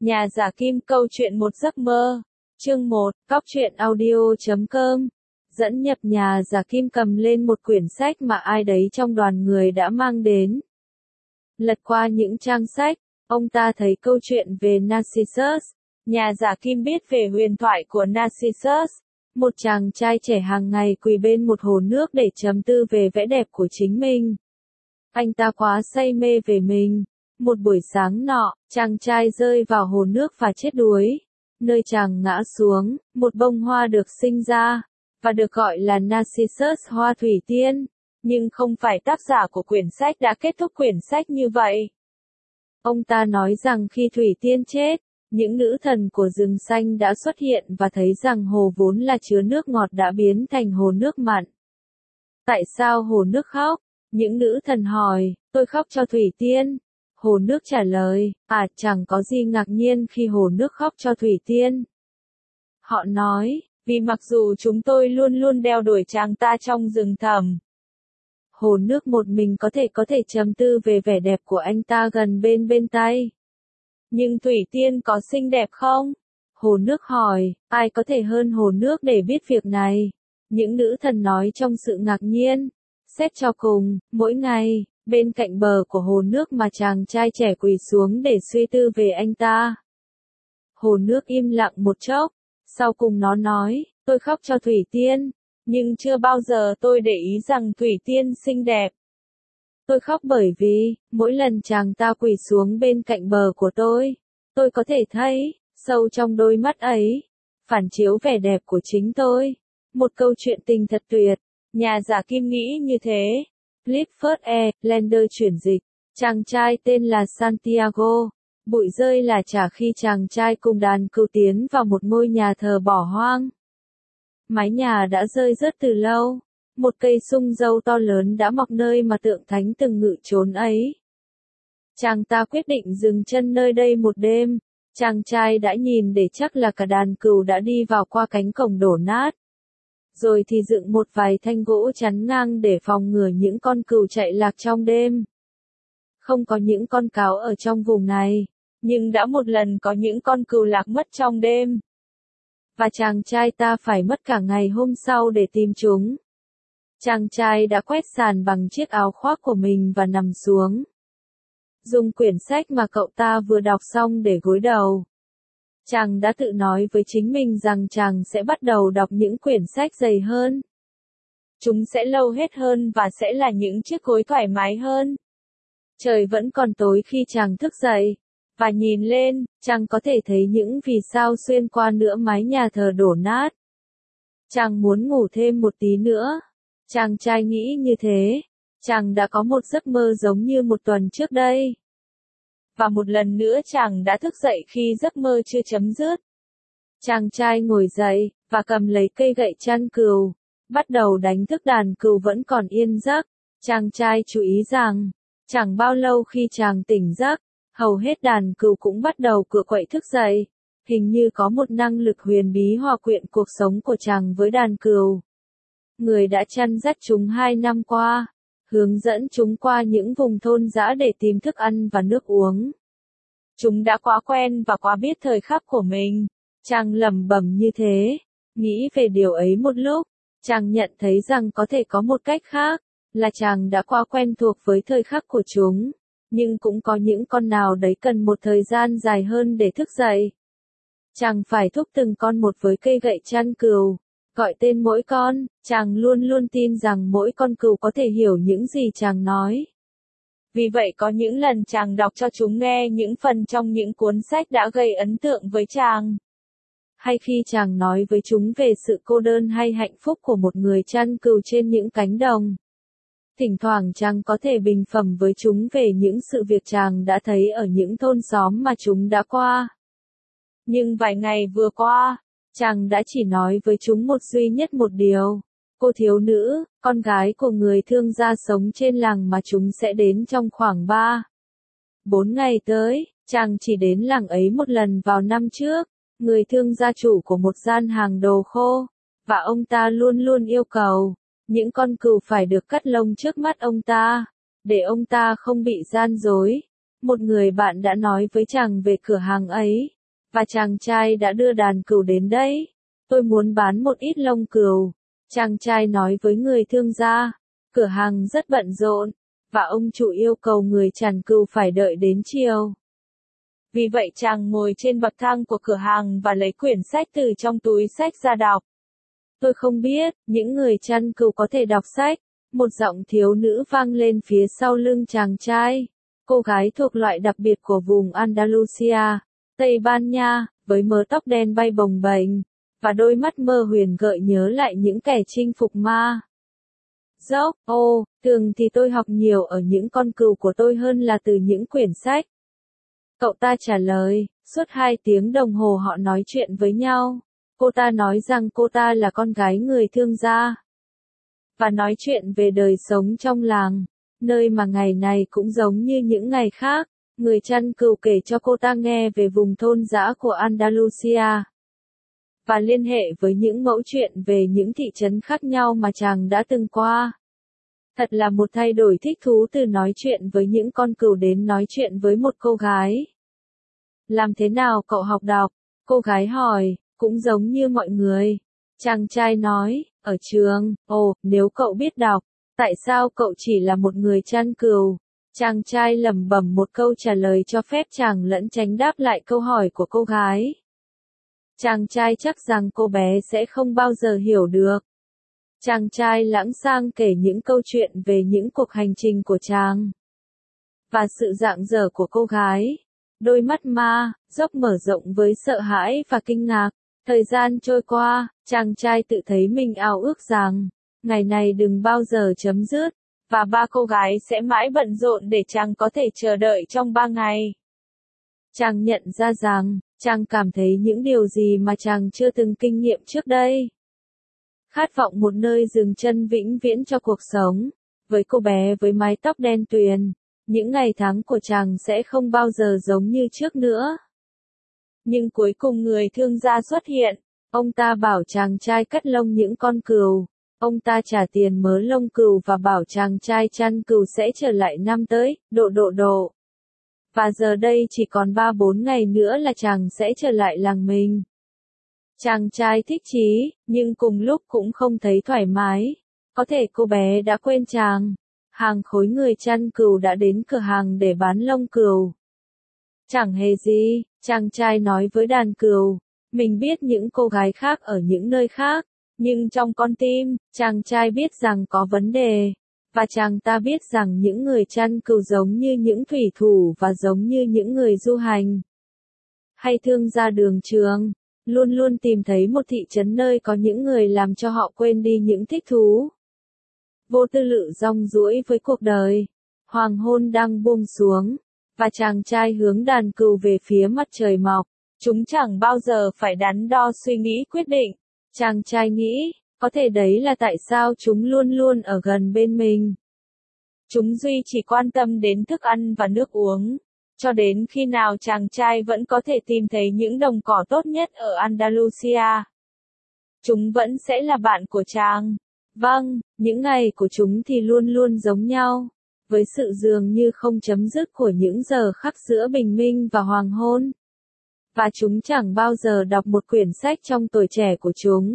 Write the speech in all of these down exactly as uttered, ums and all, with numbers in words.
Nhà giả kim câu chuyện một giấc mơ. Chương một, Cóc truyện audio chấm com. Dẫn nhập nhà giả kim cầm lên một quyển sách mà ai đấy trong đoàn người đã mang đến. Lật qua những trang sách, ông ta thấy câu chuyện về Narcissus. Nhà giả kim biết về huyền thoại của Narcissus, một chàng trai trẻ hàng ngày quỳ bên một hồ nước để trầm tư về vẻ đẹp của chính mình. Anh ta quá say mê về mình. Một buổi sáng nọ, chàng trai rơi vào hồ nước và chết đuối. Nơi chàng ngã xuống, một bông hoa được sinh ra, và được gọi là Narcissus hoa thủy tiên. Nhưng không phải tác giả của quyển sách đã kết thúc quyển sách như vậy. Ông ta nói rằng khi thủy tiên chết, những nữ thần của rừng xanh đã xuất hiện và thấy rằng hồ vốn là chứa nước ngọt đã biến thành hồ nước mặn. Tại sao hồ nước khóc? Những nữ thần hỏi, tôi khóc cho thủy tiên. Hồ nước trả lời, à chẳng có gì ngạc nhiên khi hồ nước khóc cho thủy tiên. Họ nói, vì mặc dù chúng tôi luôn luôn đeo đuổi chàng ta trong rừng thẳm. Hồ nước một mình có thể có thể trầm tư về vẻ đẹp của anh ta gần bên bên tay. Nhưng thủy tiên có xinh đẹp không? Hồ nước hỏi, ai có thể hơn hồ nước để biết việc này? Những nữ thần nói trong sự ngạc nhiên. Xét cho cùng, mỗi ngày, bên cạnh bờ của hồ nước mà chàng trai trẻ quỳ xuống để suy tư về anh ta. Hồ nước im lặng một chốc, sau cùng nó nói, tôi khóc cho thủy tiên, nhưng chưa bao giờ tôi để ý rằng thủy tiên xinh đẹp. Tôi khóc bởi vì, mỗi lần chàng ta quỳ xuống bên cạnh bờ của tôi, tôi có thể thấy, sâu trong đôi mắt ấy, phản chiếu vẻ đẹp của chính tôi. Một câu chuyện tình thật tuyệt, nhà giả kim nghĩ như thế. Clifford E. Lander chuyển dịch. Chàng trai tên là Santiago. Bụi rơi là chả khi chàng trai cùng đàn cừu tiến vào một ngôi nhà thờ bỏ hoang. Mái nhà đã rơi rớt từ lâu. Một cây sung dâu to lớn đã mọc nơi mà tượng thánh từng ngự trốn ấy. Chàng ta quyết định dừng chân nơi đây một đêm. Chàng trai đã nhìn để chắc là cả đàn cừu đã đi vào qua cánh cổng đổ nát. Rồi thì dựng một vài thanh gỗ chắn ngang để phòng ngừa những con cừu chạy lạc trong đêm. Không có những con cáo ở trong vùng này, nhưng đã một lần có những con cừu lạc mất trong đêm. Và chàng trai ta phải mất cả ngày hôm sau để tìm chúng. Chàng trai đã quét sàn bằng chiếc áo khoác của mình và nằm xuống. Dùng quyển sách mà cậu ta vừa đọc xong để gối đầu. Chàng đã tự nói với chính mình rằng chàng sẽ bắt đầu đọc những quyển sách dày hơn. Chúng sẽ lâu hết hơn và sẽ là những chiếc gối thoải mái hơn. Trời vẫn còn tối khi chàng thức dậy. Và nhìn lên, chàng có thể thấy những vì sao xuyên qua nửa mái nhà thờ đổ nát. Chàng muốn ngủ thêm một tí nữa. Chàng trai nghĩ như thế. Chàng đã có một giấc mơ giống như một tuần trước đây. Và một lần nữa chàng đã thức dậy khi giấc mơ chưa chấm dứt. Chàng trai ngồi dậy, và cầm lấy cây gậy chăn cừu, bắt đầu đánh thức đàn cừu vẫn còn yên giấc. Chàng trai chú ý rằng, chẳng bao lâu khi chàng tỉnh giấc, hầu hết đàn cừu cũng bắt đầu cựa quậy thức dậy. Hình như có một năng lực huyền bí hòa quyện cuộc sống của chàng với đàn cừu. Người đã chăn dắt chúng hai năm qua. Hướng dẫn chúng qua những vùng thôn dã để tìm thức ăn và nước uống. Chúng đã quá quen và quá biết thời khắc của mình. Chàng lẩm bẩm như thế. Nghĩ về điều ấy một lúc, chàng nhận thấy rằng có thể có một cách khác, là chàng đã quá quen thuộc với thời khắc của chúng. Nhưng cũng có những con nào đấy cần một thời gian dài hơn để thức dậy. Chàng phải thúc từng con một với cây gậy chăn cừu. Gọi tên mỗi con, chàng luôn luôn tin rằng mỗi con cừu có thể hiểu những gì chàng nói. Vì vậy có những lần chàng đọc cho chúng nghe những phần trong những cuốn sách đã gây ấn tượng với chàng. Hay khi chàng nói với chúng về sự cô đơn hay hạnh phúc của một người chăn cừu trên những cánh đồng. Thỉnh thoảng chàng có thể bình phẩm với chúng về những sự việc chàng đã thấy ở những thôn xóm mà chúng đã qua. Nhưng vài ngày vừa qua, chàng đã chỉ nói với chúng một duy nhất một điều. Cô thiếu nữ, con gái của người thương gia sống trên làng mà chúng sẽ đến trong khoảng ba, bốn ngày tới. Chàng chỉ đến làng ấy một lần vào năm trước. Người thương gia chủ của một gian hàng đồ khô. Và ông ta luôn luôn yêu cầu, những con cừu phải được cắt lông trước mắt ông ta, để ông ta không bị gian dối. một người bạn đã nói với chàng về cửa hàng ấy, và chàng trai đã đưa đàn cừu đến đấy. Tôi muốn bán một ít lông cừu. Chàng trai nói với người thương gia, cửa hàng rất bận rộn, và ông chủ yêu cầu người chăn cừu phải đợi đến chiều. Vì vậy chàng ngồi trên bậc thang của cửa hàng và lấy quyển sách từ trong túi sách ra đọc. Tôi không biết, những người chăn cừu có thể đọc sách. Một giọng thiếu nữ vang lên phía sau lưng chàng trai. Cô gái thuộc loại đặc biệt của vùng Andalusia, Tây Ban Nha, với mớ tóc đen bay bồng bềnh, và đôi mắt mơ huyền gợi nhớ lại những kẻ chinh phục ma. Dốc, ô, thường thì tôi học nhiều ở những con cừu của tôi hơn là từ những quyển sách. Cậu ta trả lời, suốt hai tiếng đồng hồ họ nói chuyện với nhau. Cô ta nói rằng cô ta là con gái người thương gia. Và nói chuyện về đời sống trong làng, nơi mà ngày này cũng giống như những ngày khác. Người chăn cừu kể cho cô ta nghe về vùng thôn dã của Andalusia. Và liên hệ với những mẫu chuyện về những thị trấn khác nhau mà chàng đã từng qua. Thật là một thay đổi thích thú từ nói chuyện với những con cừu đến nói chuyện với một cô gái. Làm thế nào cậu học đọc? Cô gái hỏi, cũng giống như mọi người. Chàng trai nói, ở trường, ồ, nếu cậu biết đọc, tại sao cậu chỉ là một người chăn cừu? Chàng trai lẩm bẩm một câu trả lời cho phép chàng lẫn tránh đáp lại câu hỏi của cô gái. Chàng trai chắc rằng cô bé sẽ không bao giờ hiểu được. Chàng trai lãng sang kể những câu chuyện về những cuộc hành trình của chàng. Và sự rạng rỡ của cô gái. Đôi mắt ma, dốc mở rộng với sợ hãi và kinh ngạc. Thời gian trôi qua, chàng trai tự thấy mình ao ước rằng, ngày này đừng bao giờ chấm dứt, và ba cô gái sẽ mãi bận rộn để chàng có thể chờ đợi trong ba ngày. Chàng nhận ra rằng, chàng cảm thấy những điều gì mà chàng chưa từng kinh nghiệm trước đây. Khát vọng một nơi dừng chân vĩnh viễn cho cuộc sống. Với cô bé với mái tóc đen tuyền, những ngày tháng của chàng sẽ không bao giờ giống như trước nữa. Nhưng cuối cùng người thương gia xuất hiện. Ông ta bảo chàng trai cắt lông những con cừu. Ông ta trả tiền mớ lông cừu và bảo chàng trai chăn cừu sẽ trở lại năm tới, độ độ độ. Và giờ đây chỉ còn ba bốn ngày nữa là chàng sẽ trở lại làng mình. Chàng trai thích chí, nhưng cùng lúc cũng không thấy thoải mái. Có thể cô bé đã quên chàng. Hàng khối người chăn cừu đã đến cửa hàng để bán lông cừu. Chẳng hề gì, chàng trai nói với đàn cừu. Mình biết những cô gái khác ở những nơi khác, nhưng trong con tim, chàng trai biết rằng có vấn đề. Và chàng ta biết rằng những người chăn cừu giống như những thủy thủ và giống như những người du hành. Hay thương gia đường trường, luôn luôn tìm thấy một thị trấn nơi có những người làm cho họ quên đi những thích thú. Vô tư lự rong ruổi với cuộc đời. Hoàng hôn đang buông xuống, và chàng trai hướng đàn cừu về phía mặt trời mọc. Chúng chẳng bao giờ phải đắn đo suy nghĩ quyết định. Chàng trai nghĩ, có thể đấy là tại sao chúng luôn luôn ở gần bên mình. Chúng duy chỉ quan tâm đến thức ăn và nước uống. Cho đến khi nào chàng trai vẫn có thể tìm thấy những đồng cỏ tốt nhất ở Andalusia. Chúng vẫn sẽ là bạn của chàng. Vâng, những ngày của chúng thì luôn luôn giống nhau. Với sự dường như không chấm dứt của những giờ khắc giữa bình minh và hoàng hôn. Và chúng chẳng bao giờ đọc một quyển sách trong tuổi trẻ của chúng.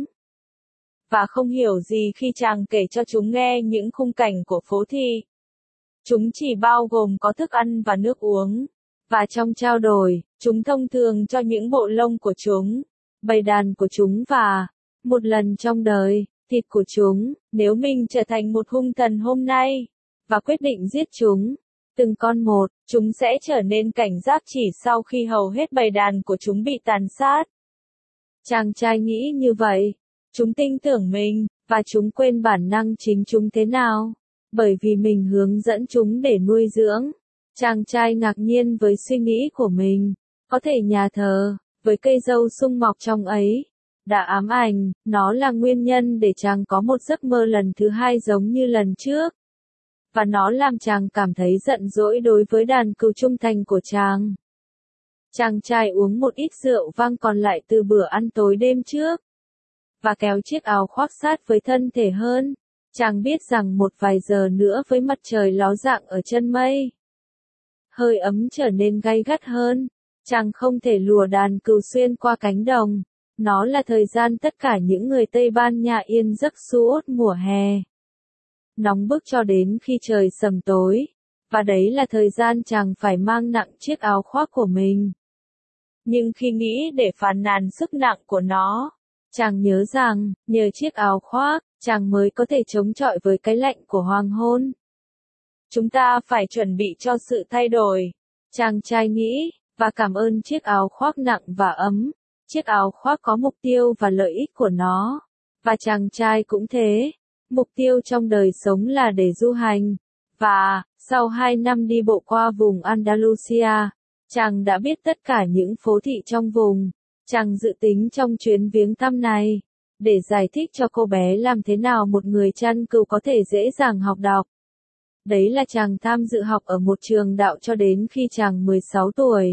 Và không hiểu gì khi chàng kể cho chúng nghe những khung cảnh của phố thị. Chúng chỉ bao gồm có thức ăn và nước uống. Và trong trao đổi, chúng thông thường cho những bộ lông của chúng, bầy đàn của chúng và, một lần trong đời, thịt của chúng. Nếu mình trở thành một hung thần hôm nay, và quyết định giết chúng, từng con một, chúng sẽ trở nên cảnh giác chỉ sau khi hầu hết bầy đàn của chúng bị tàn sát. Chàng trai nghĩ như vậy. Chúng tin tưởng mình, và chúng quên bản năng chính chúng thế nào. Bởi vì mình hướng dẫn chúng để nuôi dưỡng. Chàng trai ngạc nhiên với suy nghĩ của mình. Có thể nhà thờ, với cây dâu sung mọc trong ấy, đã ám ảnh, nó là nguyên nhân để chàng có một giấc mơ lần thứ hai giống như lần trước. Và nó làm chàng cảm thấy giận dỗi đối với đàn cừu trung thành của chàng. Chàng trai uống một ít rượu vang còn lại từ bữa ăn tối đêm trước. Và kéo chiếc áo khoác sát với thân thể hơn. Chàng biết rằng một vài giờ nữa với mặt trời ló dạng ở chân mây. hơi ấm trở nên gay gắt hơn. Chàng không thể lùa đàn cừu xuyên qua cánh đồng. Nó là thời gian tất cả những người Tây Ban Nha yên giấc suốt mùa hè. Nóng bức cho đến khi trời sầm tối. Và đấy là thời gian chàng phải mang nặng chiếc áo khoác của mình. Nhưng khi nghĩ để phàn nàn sức nặng của nó, chàng nhớ rằng, nhờ chiếc áo khoác, chàng mới có thể chống chọi với cái lạnh của hoàng hôn. Chúng ta phải chuẩn bị cho sự thay đổi. Chàng trai nghĩ, và cảm ơn chiếc áo khoác nặng và ấm. Chiếc áo khoác có mục tiêu và lợi ích của nó. Và chàng trai cũng thế. Mục tiêu trong đời sống là để du hành. Và, sau hai năm đi bộ qua vùng Andalusia, chàng đã biết tất cả những phố thị trong vùng. Chàng dự tính trong chuyến viếng thăm này, để giải thích cho cô bé làm thế nào một người chăn cừu có thể dễ dàng học đọc. Đấy là chàng tham dự học ở một trường đạo cho đến khi chàng mười sáu tuổi.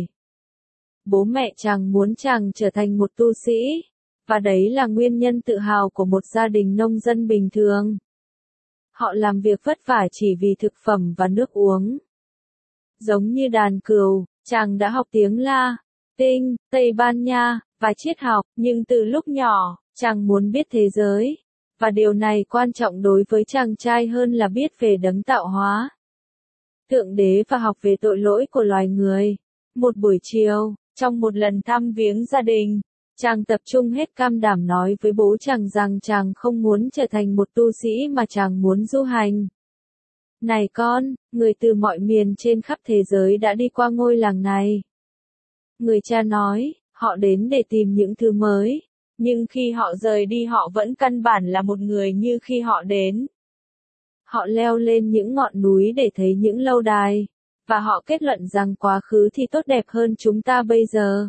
Bố mẹ chàng muốn chàng trở thành một tu sĩ, và đấy là nguyên nhân tự hào của một gia đình nông dân bình thường. Họ làm việc vất vả chỉ vì thực phẩm và nước uống. Giống như đàn cừu, chàng đã học tiếng La, Tinh, Tây Ban Nha, và triết học, nhưng từ lúc nhỏ, chàng muốn biết thế giới. Và điều này quan trọng đối với chàng trai hơn là biết về đấng tạo hóa, Thượng Đế và học về tội lỗi của loài người. Một buổi chiều, trong một lần thăm viếng gia đình, chàng tập trung hết can đảm nói với bố chàng rằng chàng không muốn trở thành một tu sĩ mà chàng muốn du hành. Này con, người từ mọi miền trên khắp thế giới đã đi qua ngôi làng này. Người cha nói, họ đến để tìm những thứ mới, nhưng khi họ rời đi họ vẫn căn bản là một người như khi họ đến. Họ leo lên những ngọn núi để thấy những lâu đài, và họ kết luận rằng quá khứ thì tốt đẹp hơn chúng ta bây giờ.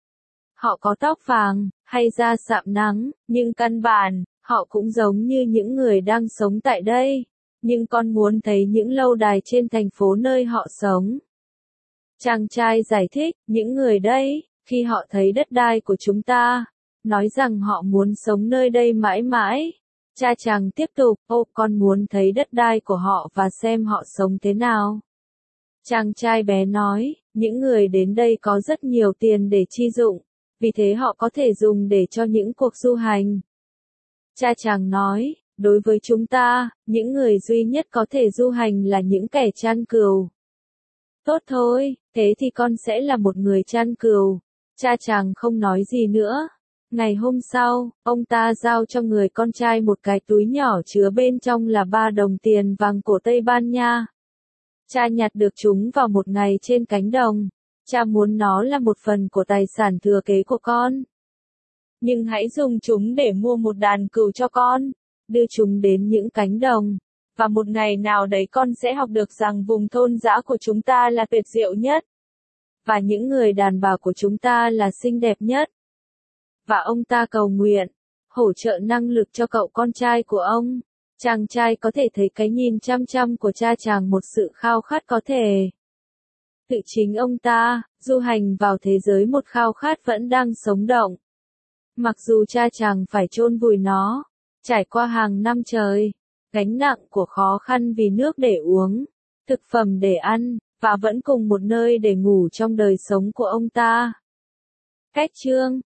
Họ có tóc vàng, hay da sạm nắng, nhưng căn bản, họ cũng giống như những người đang sống tại đây. Nhưng con muốn thấy những lâu đài trên thành phố nơi họ sống. Chàng trai giải thích, những người đây, khi họ thấy đất đai của chúng ta, nói rằng họ muốn sống nơi đây mãi mãi. Cha chàng tiếp tục, ô, con muốn thấy đất đai của họ và xem họ sống thế nào. Chàng trai bé nói, những người đến đây có rất nhiều tiền để chi dụng, vì thế họ có thể dùng để cho những cuộc du hành. Cha chàng nói, đối với chúng ta, những người duy nhất có thể du hành là những kẻ chăn cừu. Tốt thôi, thế thì con sẽ là một người chăn cừu. Cha chàng không nói gì nữa. Ngày hôm sau, ông ta giao cho người con trai một cái túi nhỏ chứa bên trong là ba đồng tiền vàng của Tây Ban Nha. Cha nhặt được chúng vào một ngày trên cánh đồng. Cha muốn nó là một phần của tài sản thừa kế của con. Nhưng hãy dùng chúng để mua một đàn cừu cho con. Đưa chúng đến những cánh đồng. Và một ngày nào đấy con sẽ học được rằng vùng thôn dã của chúng ta là tuyệt diệu nhất. Và những người đàn bà của chúng ta là xinh đẹp nhất. Và ông ta cầu nguyện, hỗ trợ năng lực cho cậu con trai của ông. Chàng trai có thể thấy cái nhìn chăm chăm của cha chàng một sự khao khát có thể. Tự chính ông ta, du hành vào thế giới một khao khát vẫn đang sống động. Mặc dù cha chàng phải chôn vùi nó, trải qua hàng năm trời, gánh nặng của khó khăn vì nước để uống, thực phẩm để ăn, và vẫn cùng một nơi để ngủ trong đời sống của ông ta. Cách chương